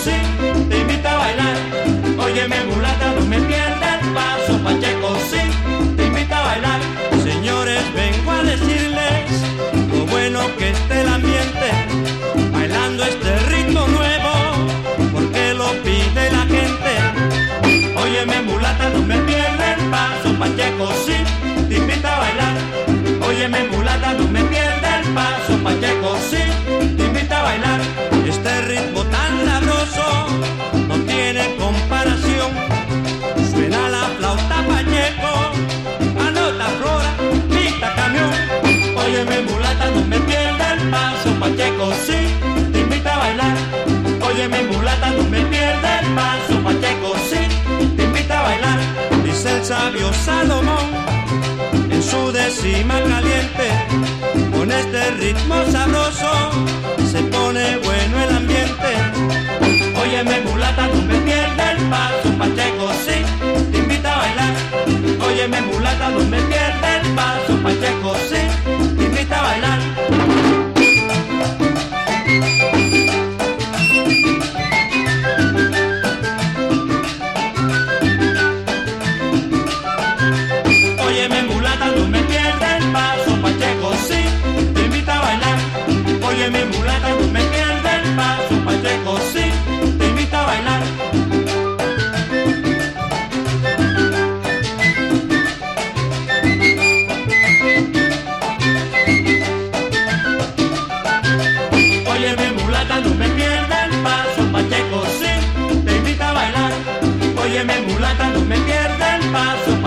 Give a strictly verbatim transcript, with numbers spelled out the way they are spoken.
sí, te invita a bailar. Óyeme mulata, no me pierdas el paso. Pacheco sí, te invita a bailar. Señores, vengo a decirles lo bueno que esté el ambiente, bailando este ritmo nuevo, porque lo pide la gente. Óyeme mulata, no me pierdas el paso. Pacheco sí, te invita a bailar. Óyeme mulata, no me pierdas el paso. Pacheco sí, te invita a bailar. Este ritmo tan sabroso no tiene comparación. Suena la flauta Pacheco, anota flora, pita camión. Óyeme mulata, no me pierdas el paso. Pacheco sí, te invita a bailar. Óyeme mulata, no me pierdas el paso. Pacheco sí, te invita a bailar. Dice el sabio Salomón en su décima caliente, con este ritmo sabroso se pone bueno el ambiente. Óyeme mulata, no me pierdas el paso. Pacheco sí, te invita a bailar. Óyeme mulata, no me pierdas el paso. Pacheco sí, te invita a bailar. Óyeme mulata, no me pierdas el paso. Pacheco sí, te invita a bailar. Óyeme mulata, no me pierdas el paso. Pacheco sí, te invita a bailar. Óyeme mulata, no me pierdas el paso. Pacheco sí, te invita a bailar. Óyeme mulata, no me pierdas el paso.